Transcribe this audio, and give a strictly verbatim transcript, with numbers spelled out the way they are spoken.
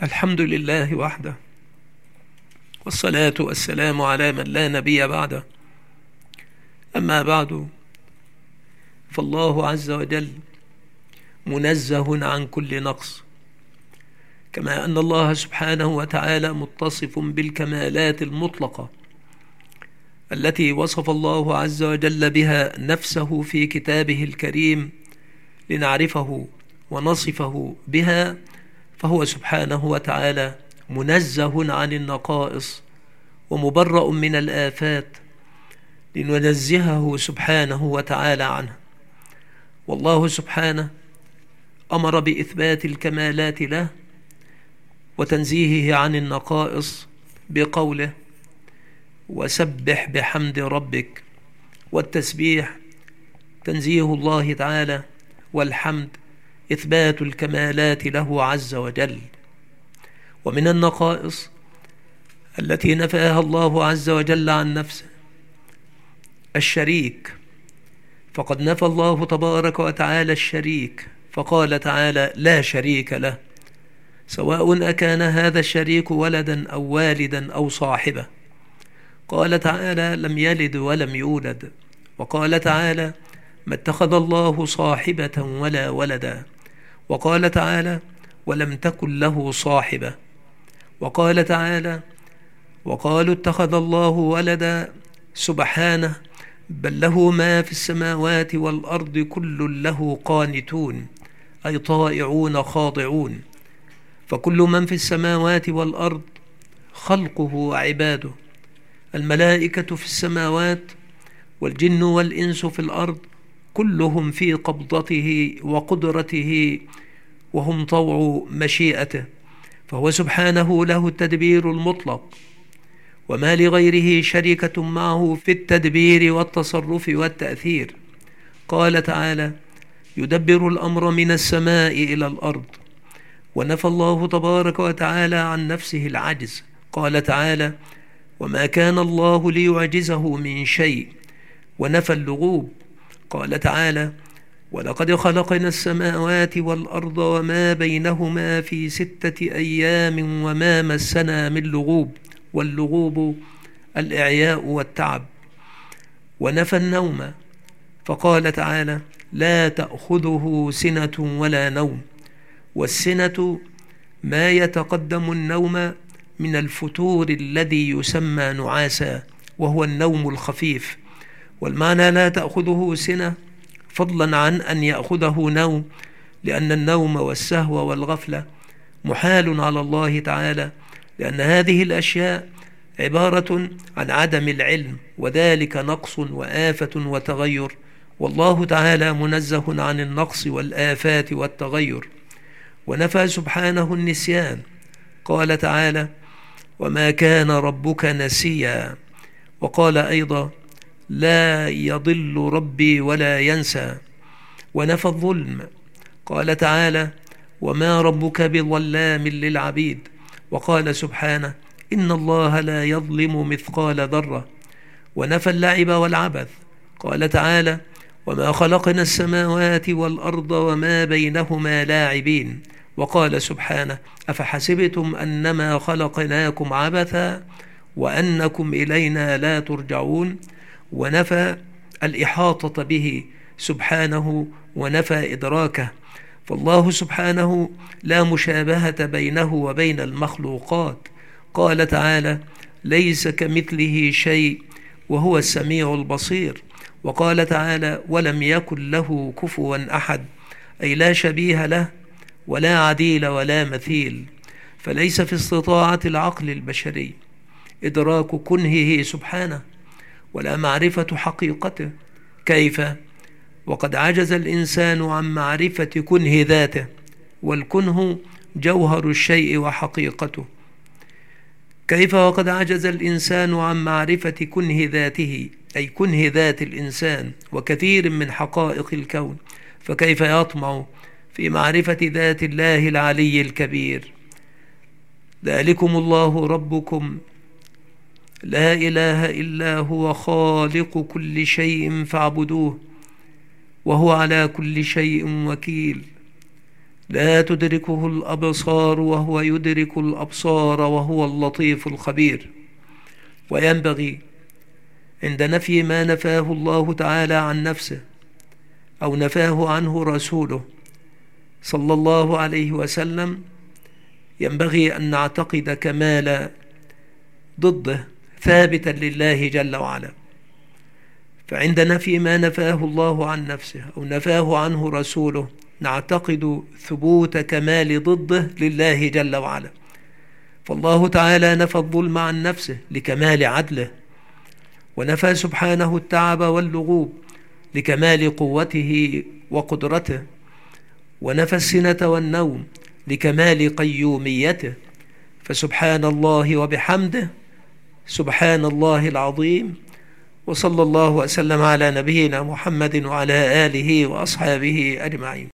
الحمد لله وحده، والصلاة والسلام على من لا نبي بعده. أما بعد، فالله عز وجل منزه عن كل نقص، كما أن الله سبحانه وتعالى متصف بالكمالات المطلقة التي وصف الله عز وجل بها نفسه في كتابه الكريم لنعرفه ونصفه بها. فهو سبحانه وتعالى منزه عن النقائص ومبرأ من الآفات لننزهه سبحانه وتعالى عنه. والله سبحانه أمر بإثبات الكمالات له وتنزيهه عن النقائص بقوله: وسبح بحمد ربك. والتسبيح تنزيه الله تعالى، والحمد إثبات الكمالات له عز وجل. ومن النقائص التي نفاها الله عز وجل عن نفسه الشريك، فقد نفى الله تبارك وتعالى الشريك، فقال تعالى: لا شريك له، سواء أكان هذا الشريك ولدا أو والدا أو صاحبة. قال تعالى: لم يلد ولم يولد. وقال تعالى: ما اتخذ الله صاحبة ولا ولدا. وقال تعالى: ولم تكن له صاحبة. وقال تعالى: وقالوا اتخذ الله ولدا، سبحانه، بل له ما في السماوات والأرض كل له قانتون، أي طائعون خاضعون. فكل من في السماوات والأرض خلقه وعباده، الملائكة في السماوات والجن والإنس في الأرض، كلهم في قبضته وقدرته، وهم طوع مشيئته. فهو سبحانه له التدبير المطلق، وما لغيره شركة معه في التدبير والتصرف والتأثير. قال تعالى: يدبر الأمر من السماء إلى الأرض. ونفى الله تبارك وتعالى عن نفسه العجز. قال تعالى: وما كان الله ليعجزه من شيء. ونفى اللغوب. قال تعالى: ولقد خلقنا السماوات والأرض وما بينهما في ستة أيام وما مسنا من لغوب. واللغوب الإعياء والتعب. ونفى النوم، فقال تعالى: لا تأخذه سنة ولا نوم. والسنة ما يتقدم النوم من الفتور الذي يسمى نعاسا، وهو النوم الخفيف. والمعنى لا تأخذه سنة فضلا عن أن يأخذه نوم، لأن النوم والسهو والغفلة محال على الله تعالى، لأن هذه الأشياء عبارة عن عدم العلم، وذلك نقص وآفة وتغير، والله تعالى منزه عن النقص والآفات والتغير. ونفى سبحانه النسيان. قال تعالى: وما كان ربك نسيا. وقال أيضا: لا يضل ربي ولا ينسى. ونفى الظلم. قال تعالى: وما ربك بظلام للعبيد. وقال سبحانه: إن الله لا يظلم مثقال ذرة. ونفى اللعب والعبث. قال تعالى: وما خلقنا السماوات والأرض وما بينهما لاعبين. وقال سبحانه: أفحسبتم أنما خلقناكم عبثا وأنكم إلينا لا ترجعون. ونفى الإحاطة به سبحانه، ونفى إدراكه. فالله سبحانه لا مشابهة بينه وبين المخلوقات. قال تعالى: ليس كمثله شيء وهو السميع البصير. وقال تعالى: ولم يكن له كفوا أحد، أي لا شبيه له ولا عديل ولا مثيل. فليس في استطاعة العقل البشري إدراك كنهه سبحانه ولا معرفة حقيقته. كيف وقد عجز الإنسان عن معرفة كنه ذاته، والكنه جوهر الشيء وحقيقته. كيف وقد عجز الإنسان عن معرفة كنه ذاته، أي كنه ذات الإنسان وكثير من حقائق الكون، فكيف يطمع في معرفة ذات الله العلي الكبير؟ ذلكم الله ربكم لا إله إلا هو خالق كل شيء فاعبدوه وهو على كل شيء وكيل. لا تدركه الأبصار وهو يدرك الأبصار وهو اللطيف الخبير. وينبغي عند نفي ما نفاه الله تعالى عن نفسه أو نفاه عنه رسوله صلى الله عليه وسلم، ينبغي أن نعتقد كمال ضده ثابتا لله جل وعلا. فعند نفي ما نفاه الله عن نفسه أو نفاه عنه رسوله نعتقد ثبوت كمال ضده لله جل وعلا. فالله تعالى نفى الظلم عن نفسه لكمال عدله، ونفى سبحانه التعب واللغوب لكمال قوته وقدرته، ونفى السنة والنوم لكمال قيوميته. فسبحان الله وبحمده، سبحان الله العظيم. وصلى الله وسلم على نبينا محمد وعلى آله وأصحابه أجمعين.